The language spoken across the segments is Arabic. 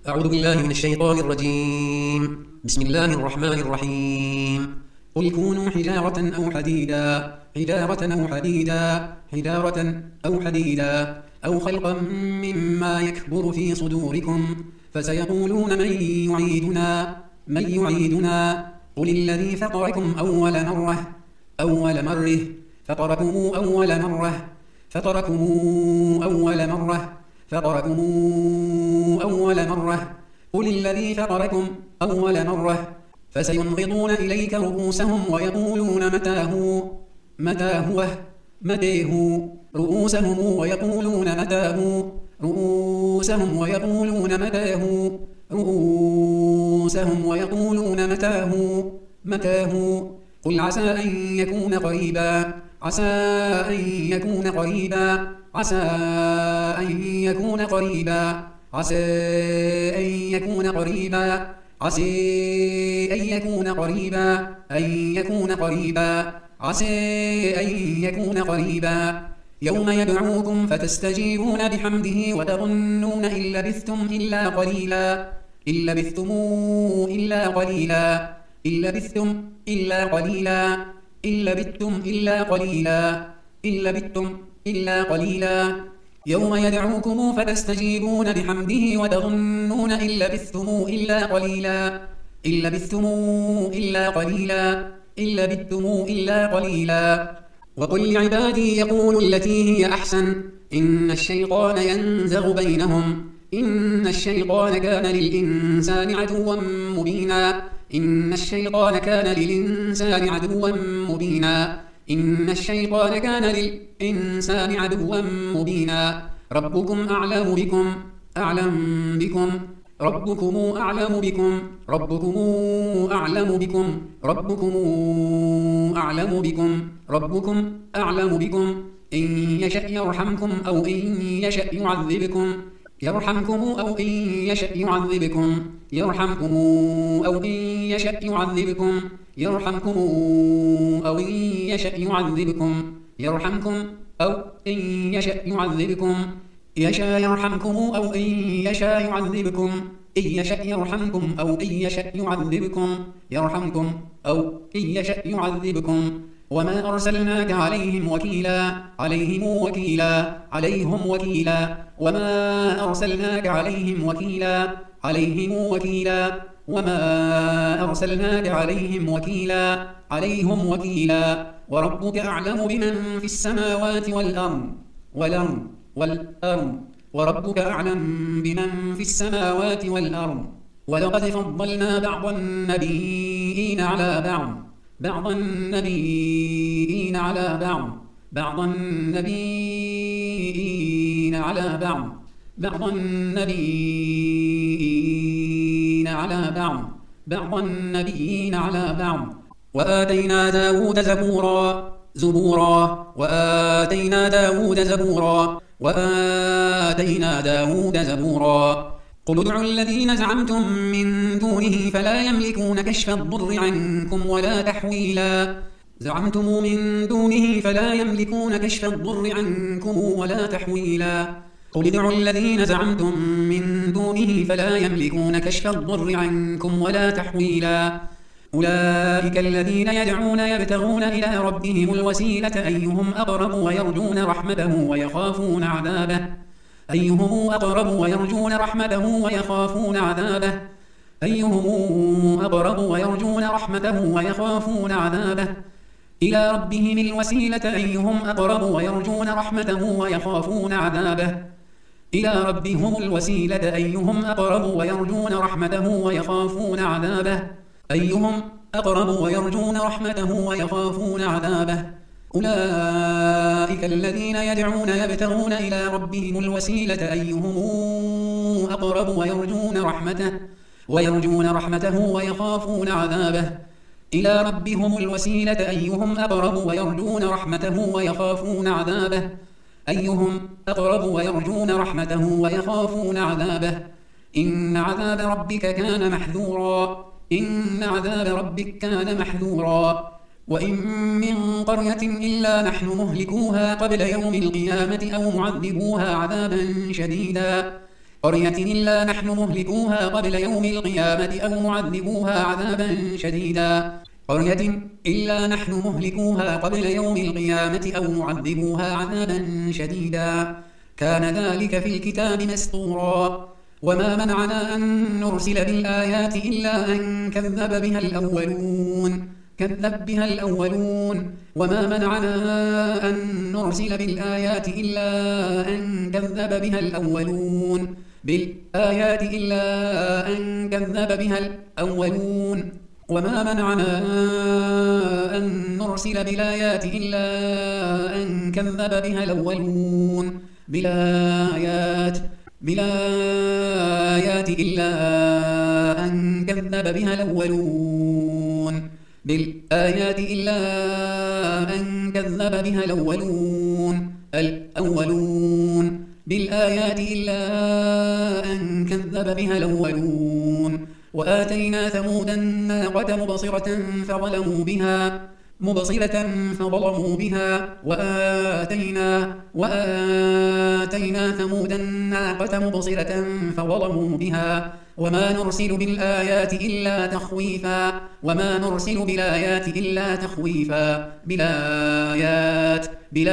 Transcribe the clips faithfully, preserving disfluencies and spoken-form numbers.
أعوذ بالله من الشيطان الرجيم. بسم الله الرحمن الرحيم. قل كونوا حجارة أو حديدا حجارة أو حديدا حجارة أو حديدا أو خلقا مما يكبر في صدوركم فسيقولون من يعيدنا من يعيدنا قل الذي فطركم أول مرة أول مرة فطركم أول مرة فطركم أول مرة فطركم أول مرة قل الذي فطركم أول مرة فسينغضون إليك رؤوسهم ويقولون متى هو متى هو متى هو رؤوسهم ويقولون متى هو رؤوسهم ويقولون متى هو رؤوسهم ويقولون متى هو متى هو قل عسى أن يكون قريبا عسى أن يكون قريبا عسى أن يكون قريبا عسى أن يكون قريبا عسى أن يكون قريبا أن يكون قريبا عسى أن يكون قريبا يوم يدعوكم فتستجيبون بحمده وتظنون إن لبثتم إلا قليلا إن لبثتم إلا قليلا إن لبثتم إلا قليلا إن لبثتم إلا قليلا إن لبثتم إلا قليلا يوم يدعوكم فتستجيبون بحمده وتظنون إن لبثتم إلا قليلا إن لبثتم إلا قليلا إن لبثتم إلا قليلا وقل لعبادي يقولوا التي هي أحسن إن الشيطان ينزغ بينهم إن الشيطان كان للإنسان عدوا مبينا إن الشيطان كان للإنسان عدوا مبينا إن الشيطان كان للإنسان عدوا مبينا ربكم أعلم بكم أعلم بكم ربكم أعلم بكم ربكم أعلم بكم ربكم أعلم بكم ربكم أعلم بكم إن يشأ يرحمكم أو إن يشأ يعذبكم يرحمكم أو إن يشأ يعذبكم يرحمكم أو إن يشأ يعذبكم يرحمكم أو إن يشأ يعذبكم يرحمكم أو إن يشأ يعذبكم يشاء يرحمكم أو إن يشاء يعذبكم إن يشأ يرحمكم أو إن يشأ يعذبكم يرحمكم أو إن يشأ يعذبكم وما أرسلناك عليهم وكيلا عليهم وكيلا عليهم وكيلا وما أرسلناك عليهم وكيلا عليهم وكيلا وما أرسلناك عليهم وكيلا عليهم وكيلا وربك أعلم بمن في السماوات والأرض والأرض والأرض وربك أعلم بمن في السماوات والأرض ولقد فضلنا بعض النبيين على بعض بعض النبيين على بعض بعض النبيين على بعض بعض النبيين على بعض بعض النبيين على بعض وآتينا داود زبورا زبورا وآتينا داود زبورا وآتينا داود زبورا قل ادعوا الذين زعمتم من دونه فلا يملكون كشف الضر عنكم ولا تحويلا زعمتم من دونه فلا يملكون كشف الضر عنكم ولا تحويلا قل ادعوا الذين زعمتم من دونه فلا يملكون كشف الضر عنكم ولا تحويلا أولئك الذين يدعون يبتغون إلى ربهم الوسيلة أيهم أقرب ويرجون رحمته ويخافون عذابه أيهم أقرب ويرجون رحمته ويخافون عذابه أيهم أقرب ويرجون رحمته ويخافون عذابه إلى ربهم الوسيلة أيهم أقرب ويرجون رحمته ويخافون عذابه إلى ربهم الوسيلة أيهم أقرب ويرجون رحمته ويخافون عذابه أيهم أقرب ويرجون رحمته ويخافون عذابه أولئك الذين يدعون يبتغون إلى ربهم الوسيلة أيهم أقرب ويرجون رحمته ويرجون رحمته ويخافون عذابه إلى ربهم الوسيلة أيهم أقرب ويرجون رحمته ويخافون عذابه أيهم أقرب ويرجون رحمته ويخافون عذابه إن عذاب ربك كان محذورا إن عذاب ربك كان محذورا وإن من قرية إلا نحن مهلكوها قبل يوم القيامة أو معذبوها عذابا شديدا قرية إلا نحن مهلكوها قبل يوم القيامة أو معذبوها عذابا شديدا قرية إلا نحن مهلكوها قبل يوم القيامة أو معذبوها عذابا شديدا كان ذلك في الكتاب مسطورا وما منعنا أن نرسل بالآيات إلا أن كذب بها الأولون كذب بها الأولون وما منعنا أن نرسل بالآيات إلا أن كذب بها الأولون بالآيات إلا أن كذب بها الأولون وما منعنا أن نرسل بالآيات إلا أن كذب بها الأولون بالآيات بالآيات إلا أن كذب بها الأولون بالآيات إلا أن كذب بها الأولون الأولون بالآيات إلا أن كذب بها الأولون وآتينا ثمود الناقة مبصرة فظلموا بها مبصرة فظلموا بها وآتينا وآتينا ثمود الناقة مبصرة فظلموا بها وما نرسل بالآيات إلا تخويفا وما نرسل بالآيات إلا تخويفا بالآيات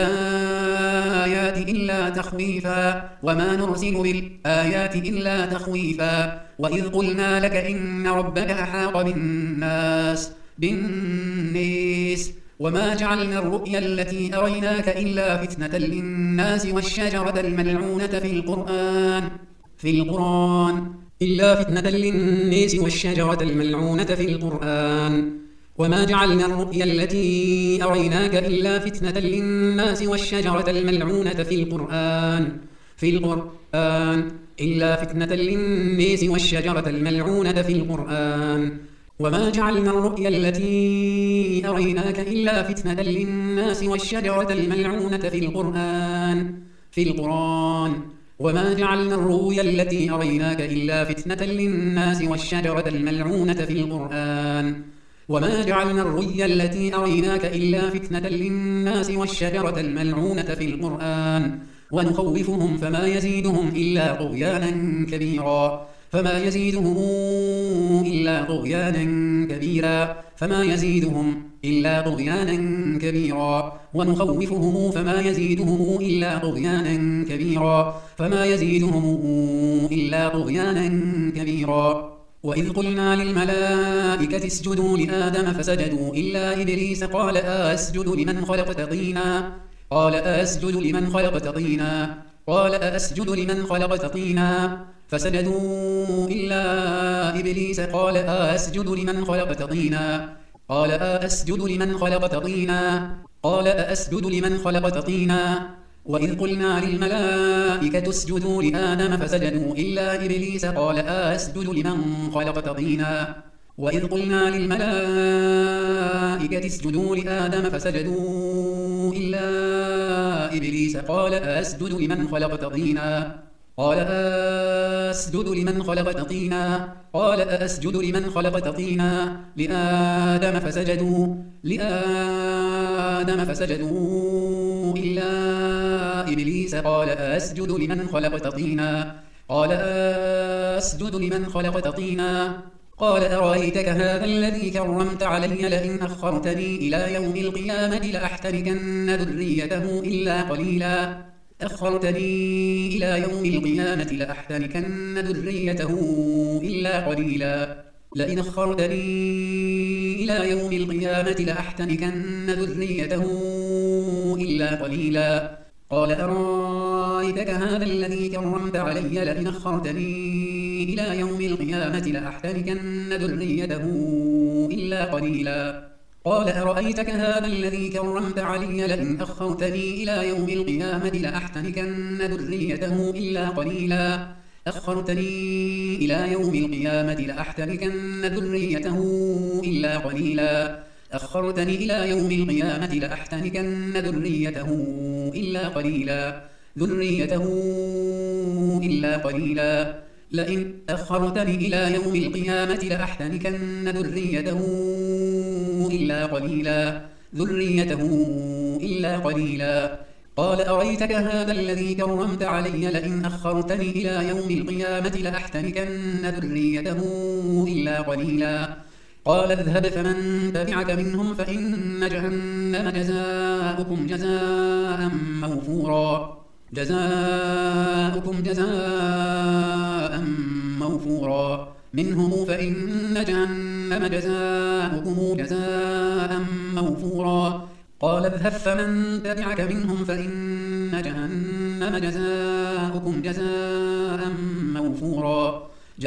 بالآيات إلا تخويفا وما نرسل بالآيات إلا تخويفا وإذ قلنا لك إن ربك أحاط بالناس بالناس وما جعلنا الرؤيا التي أريناك إلا فتنة للناس والشجرة الملعونة في القرآن في القرآن إلا فتنة للناس والشجرة الملعونة في القرآن وما جعلنا الرؤيا التي أريناك إلا فتنة للناس والشجرة الملعونة في القرآن في القرآن إلا فتنة للناس والشجرة الملعونة في القرآن وما جعلنا الرؤيا التي أريناك إلا فتنة للناس والشجرة الملعونة في القرآن في القرآن وما جعلنا الرؤيا التي أريناك إلا فتنة للناس والشجرة الملعونة في القرآن وما جعلنا الرؤيا التي أريناك إلا فتنة للناس والشجرة الملعونة في القرآن ونخوفهم فما يزيدهم إلا طغيانا كبيرا فما يزيدهم إلا طغيانا كبيرا فما يزيدهم إلا طغيانا كبيرا ونخوفهم فما يزيدهم إلا طغيانا كبيرا فما يزيدهم إلا طغيانا كبيرا وإذ قلنا للملائكة اسجدوا لآدم فسجدوا إلا إبليس قال أسجد لمن خلقت طينا قال أسجد لمن خلقت طينا قال أسجد لمن خلقت طينا فسجدوا إلا إبليس قال أسجد لمن خلقت طينا قال أسجد لمن خلقت طينا قال أسجد لمن خلقت طينا وإذ قلنا للملائكة اسجدوا لآدم فسجدوا إلا إبليس قال أسجد لمن خلقت طينا وإذ قلنا للملائكة اسجدوا لآدم فسجدوا إلا إبليس قال أسجد لمن خلقت طينا قال أسجد لمن خلقت طينا قال أسجد لمن خلقت طينا لآدم فسجدوا لآدم فسجدوا إلا إبليس قال أسجد لمن خلقت طينا قال أسجد لمن خلقت طينا قال أرأيتك هذا الذي كرمت علي لئن أخرتني إلى يوم القيامة لأحتركن ذريته إلا قليلا أخرتني إلى يوم القيامة لأحتركن ذريته إلا قليلا لئن أخرتني إلى يوم القيامة لأحتركن ذريته إلا قليلا قال أرأيتك هذا الذي كرمت علي لئن أخرتني إلى يوم القيامة لأحتركن ذريته إلا قليلا قال أرأيتك هذا الذي كرمت علي لئن أخرتني إلى يوم القيامة لأحتركن ذريته إلا قليلا أخرتني إلى يوم القيامة لأحتركن ذريته إلا قليلا أخرتني إلى يوم القيامة لأحتركن ذريته إلا قليلا ذريته إلا قليلا لئن أخرتني إلى يوم القيامة لأحتركن ذريته إلا قليلا ذريته إلا قليلا قال أريتك هذا الذي كرمت علي لئن أخرتني إلى يوم القيامة لأحتنكن ذريته إلا قليلا قال اذهب فمن تبعك منهم فإن جهنم جزاؤكم جزاء موفورا جزاؤكم جزاء موفورا منهم فإن جهنم جزاؤكم جزاء موفورا قال اذهب فمن تبعك منهم فإن جهنم جزاؤكم جزاء موفورا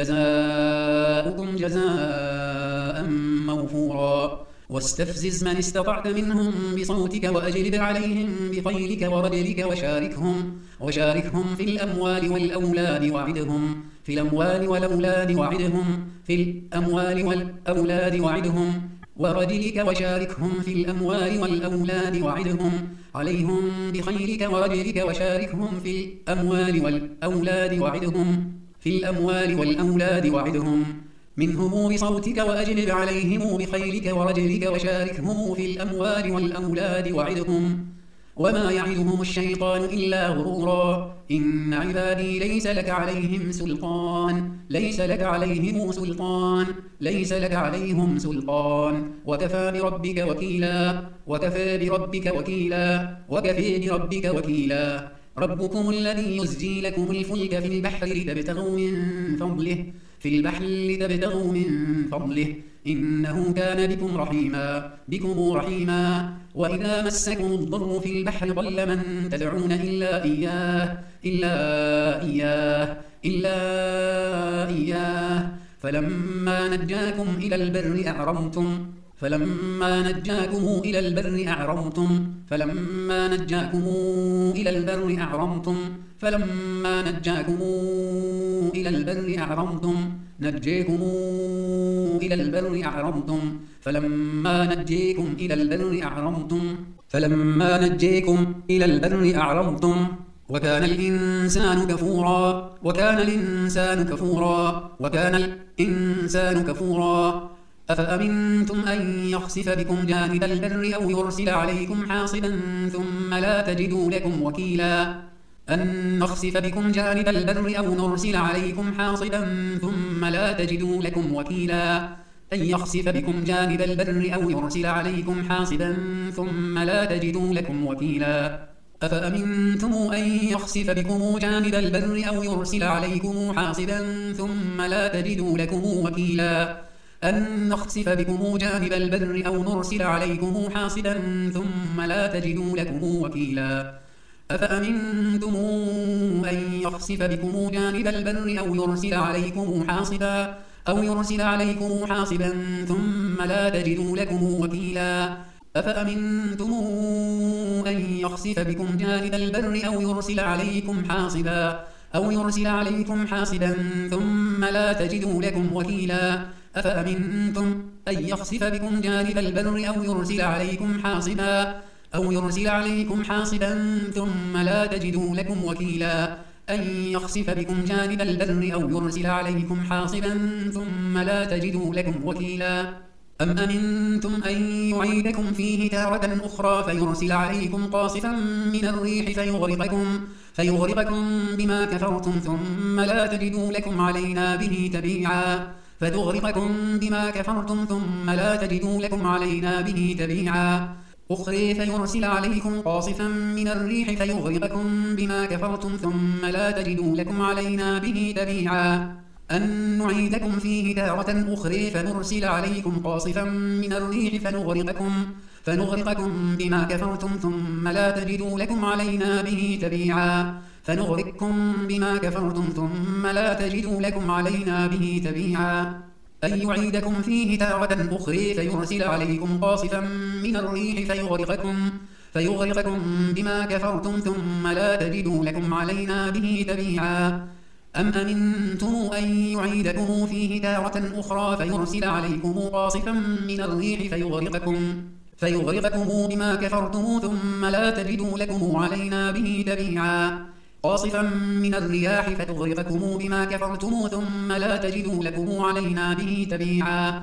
جزاؤكم جزاء موفورا واستفزز من استطعت منهم بصوتك وأجلب عليهم بخيلك ورجلك وشاركهم وشاركهم في الأموال والأولاد وعدهم في الأموال والأولاد وعدهم في الأموال والأولاد وعدهم ورجلك وشاركهم في الأموال والأولاد وعدهم عليهم بخيلك ورجلك وشاركهم في الأموال والأولاد وعدهم في الأموال والأولاد وعدهم منهم بصوتك وأجلب عليهم بخيلك ورجلك وشاركهم في الأموال والأولاد وعدهم وما يعدهم الشيطان إلا غرورا إن عبادي ليس لك عليهم سلطان ليس لك عليهم سلطان ليس لك عليهم سلطان وكفى بربك وكيلا وكفى بربك وكيلا وكفى بربك وكيلا ربكم الذي يزجي لكم الفلك في البحر لتبتغوا من فضله في البحر لتبتغوا من فضله إنه كان بكم رحيما بكم رحيما وإذا مسكم الضر في البحر ضل من تدعون إلا إياه إلا إياه إلا إياه فلما نجاكم إلى البر أعرضتم فلما نجاكم إلى البر أعرضتم فلما نجاكم إلى البر أعرضتم فلما نجاكم إلى البر أعرضتم نجيكم إلى البر أعرضتم فلما نجيكم إلى البر أعرضتم فلما نجيكم إلى البر أعرضتم وكان الإنسان كفورا وكان الإنسان كفورا وكان الإنسان كفورا أفأمنتم أن يخسف بكم جانب البر أو يرسل عليكم حاصبا ثم لا تجدوا لكم وكيلا أن نخسف بكم جانب البر أو نرسل عليكم حاصبا ثم لا تجدوا لكم وكيلا أن يخسف بكم جانب البر أو يرسل عليكم حاصبا ثم لا تجدوا لكم وكيلا أفأمنتم أن يخسف بكم جانب البر أو يرسل عليكم حاصبا ثم لا تجدوا لكم وكيلا أن نخسف بكم جانب البر أو نرسل عليكم حاصبا ثم لا تجدوا لكم وكيلا أفأمنتم أن يخسف بكم جانب البر أو يرسل عليكم حاصبا أو يرسل عليكم حاصبا ثم لا تجدوا لكم وكيلا أفأمنتم أن يخسف بكم جانب البر أو يرسل عليكم حاصبا أو يرسل عليكم حاصبا ثم لا تجدوا لكم وكيلا أفأمنتم أن يخسف بكم جانب البر أو يرسل عليكم حاصبا أو يرسل عليكم حاصبا ثم لا تجدوا لكم وكيلا أن يخسف بكم جانب البر أو يرسل عليكم حاصبا ثم لا تجدوا لكم وكيلا أم أمنتم أن يعيدكم فيه تارة أخرى فيرسل عليكم قاصفا من الريح فيغرقكم فيغرقكم بما كفرتم ثم لا تجدوا لكم علينا به تبيعا فتغرقكم بما كفرتم ثم لا تجدوا لكم علينا به تبيعا أخرى فيرسل عليكم قاصفا من الريح فيغرقكم بما كفرتم ثم لا تجدوا لكم علينا به تبيعا أن نعيدكم فيه تارة أخرى فنرسل عليكم قاصفا من الريح فنغرقكم فنغرقكم بما كفرتم ثم لا تجدوا لكم علينا به تبيعا فنغرقكم بما كفرتم ثم لا تجدوا لكم علينا به تبيعا أن يعيدكم فيه تارة أخرى فيرسل عليكم قاصفا من الريح فيغرقكم فيغرقكم بما كفرتم ثم لا تجدوا لكم علينا به تبيعا أم أمنتم أن يعيدكم فيه تارة أخرى فيرسل عليكم قاصفا من الريح فيغرقكم فيغرقكم بما كفرتم ثم لا تجدوا لكم علينا به تبيعا قاصفا من الرياح فتغرقكم بما كفرتم ثم لا تجدوا لكم علينا به تبيعا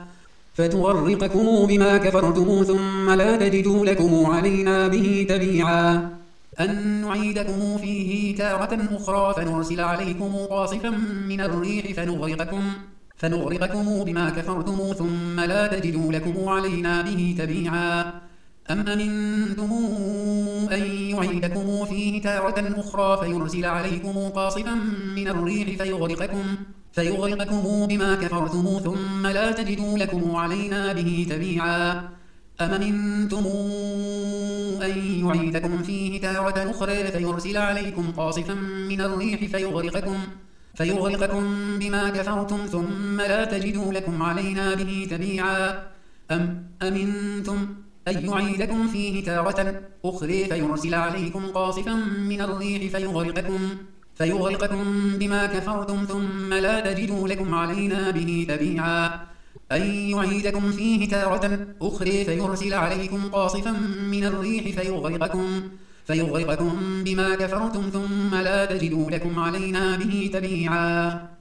فتغرقكم بما كفرتم ثم لا تجدوا لكم علينا به تبيعا أن نعيدكم فيه تارة أخرى فنرسل عليكم قاصفا من الريح فنغرقكم فنغرقكم بما كفرتم ثم لا تجدوا لكم علينا به تبيعا أم أمنتم أن يعيدكم فيه تارة أخرى فيرسل عليكم قاصفا من الريح فيغرقكم فيغرقكم بما كفرتم ثم لا تجدوا لكم علينا به تبيعا أم أمنتم أن يعيدكم فيه تارة أخرى فيرسل عليكم قاصفا من الريح فيغرقكم فيغرقكم بما كفرتم ثم لا تجدوا لكم علينا به تبيعا أم أمنتم أن يعيدكم فيه تارة أخرى فيرسل عليكم قاصفا من الريح فيغرقكم فيغرقكم بما كفرتم ثم لا تجدوا لكم علينا به تبيعا أن يعيدكم فيه تارة أخرى فيرسل عليكم قاصفا من الريح فيغرقكم فيغرقكم بما كفرتم ثم لا تجدوا لكم علينا به تبيعا.